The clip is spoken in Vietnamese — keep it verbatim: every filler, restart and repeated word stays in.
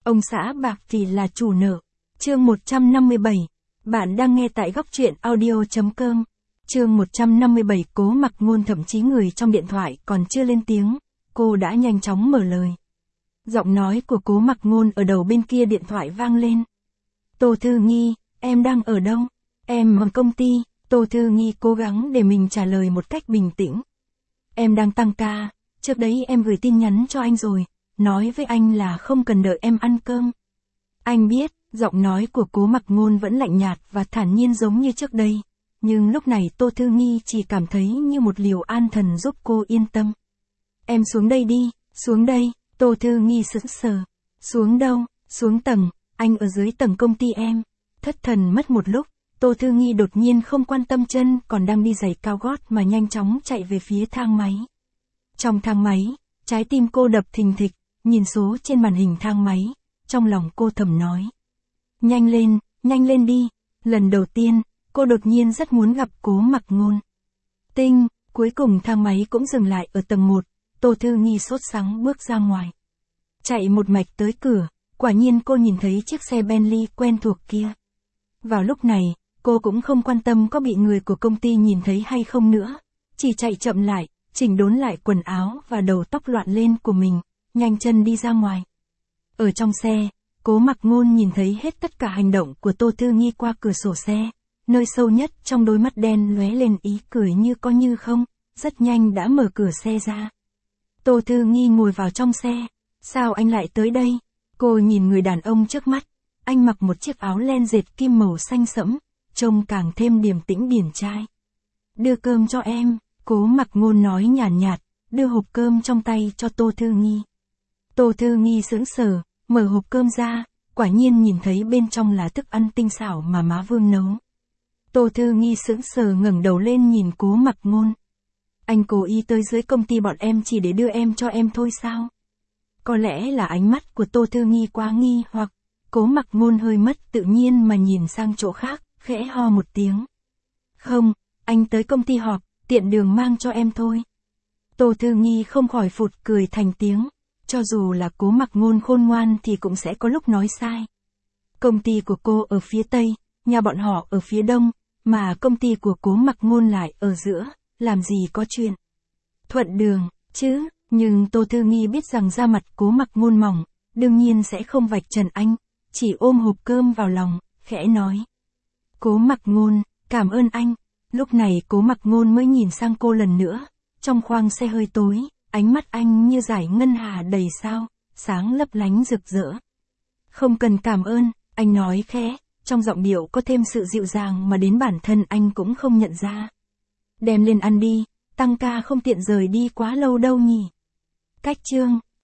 Ông xã bạc vì là chủ nợ. Chương một trăm năm mươi bảy. Bạn đang nghe tại góc truyện audio chấm com. Chương một trăm năm mươi bảy. Cố Mặc Ngôn thậm chí người trong điện thoại còn chưa lên tiếng, cô đã nhanh chóng mở lời. Giọng nói của Cố Mặc Ngôn ở đầu bên kia điện thoại vang lên. Tô Thư Nghi, em đang ở đâu? Em ở công ty. Tô Thư Nghi cố gắng để mình trả lời một cách bình tĩnh. Em đang tăng ca, trước đấy em gửi tin nhắn cho anh rồi, nói với anh là không cần đợi em ăn cơm. Anh biết, giọng nói của Cố Mặc Ngôn vẫn lạnh nhạt và thản nhiên giống như trước đây, nhưng lúc này Tô Thư Nghi chỉ cảm thấy như một liều an thần giúp cô yên tâm. Em xuống đây đi, xuống đây. Tô Thư Nghi sững sờ. Xuống đâu? Xuống tầng, anh ở dưới tầng công ty em. Thất thần mất một lúc, Tô Thư Nghi đột nhiên không quan tâm chân còn đang đi giày cao gót mà nhanh chóng chạy về phía thang máy. Trong thang máy, trái tim cô đập thình thịch, nhìn số trên màn hình thang máy, trong lòng cô thầm nói. Nhanh lên, nhanh lên đi. Lần đầu tiên, cô đột nhiên rất muốn gặp Cố Mặc Ngôn. Tinh, cuối cùng thang máy cũng dừng lại ở tầng một, Tô Thư Nghi sốt sắng bước ra ngoài. Chạy một mạch tới cửa, quả nhiên cô nhìn thấy chiếc xe Bentley quen thuộc kia. Vào lúc này, cô cũng không quan tâm có bị người của công ty nhìn thấy hay không nữa, chỉ chạy chậm lại, chỉnh đốn lại quần áo và đầu tóc loạn lên của mình, nhanh chân đi ra ngoài. Ở trong xe, Cố Mặc Ngôn nhìn thấy hết tất cả hành động của Tô Thư Nghi qua cửa sổ xe, nơi sâu nhất trong đôi mắt đen lóe lên ý cười như có như không, rất nhanh đã mở cửa xe ra. Tô Thư Nghi ngồi vào trong xe. Sao anh lại tới đây? Cô nhìn người đàn ông trước mắt, anh mặc một chiếc áo len dệt kim màu xanh sẫm, trông càng thêm điềm tĩnh điển trai. Đưa cơm cho em, Cố Mặc Ngôn nói nhàn nhạt, nhạt, đưa hộp cơm trong tay cho Tô Thư Nghi. Tô Thư Nghi sững sờ, mở hộp cơm ra, quả nhiên nhìn thấy bên trong là thức ăn tinh xảo mà má Vương nấu. Tô Thư Nghi sững sờ ngẩng đầu lên nhìn Cố Mặc Ngôn. Anh cố ý tới dưới công ty bọn em chỉ để đưa em cho em thôi sao? Có lẽ là ánh mắt của Tô Thư Nghi quá nghi hoặc, Cố Mặc Ngôn hơi mất tự nhiên mà nhìn sang chỗ khác, khẽ ho một tiếng. Không, anh tới công ty họp, tiện đường mang cho em thôi. Tô Thư Nghi không khỏi phụt cười thành tiếng, cho dù là Cố Mặc Ngôn khôn ngoan thì cũng sẽ có lúc nói sai. Công ty của cô ở phía Tây, nhà bọn họ ở phía Đông, mà công ty của Cố Mặc Ngôn lại ở giữa, làm gì có chuyện thuận đường, chứ. Nhưng Tô Thư Nghi biết rằng da mặt Cố Mặc Ngôn mỏng, đương nhiên sẽ không vạch trần anh, chỉ ôm hộp cơm vào lòng, khẽ nói. Cố Mặc Ngôn, cảm ơn anh. Lúc này Cố Mặc Ngôn mới nhìn sang cô lần nữa, trong khoang xe hơi tối, ánh mắt anh như dải ngân hà đầy sao, sáng lấp lánh rực rỡ. Không cần cảm ơn, anh nói khẽ, trong giọng điệu có thêm sự dịu dàng mà đến bản thân anh cũng không nhận ra. Đem lên ăn đi, tăng ca không tiện rời đi quá lâu đâu nhỉ. Cách chương.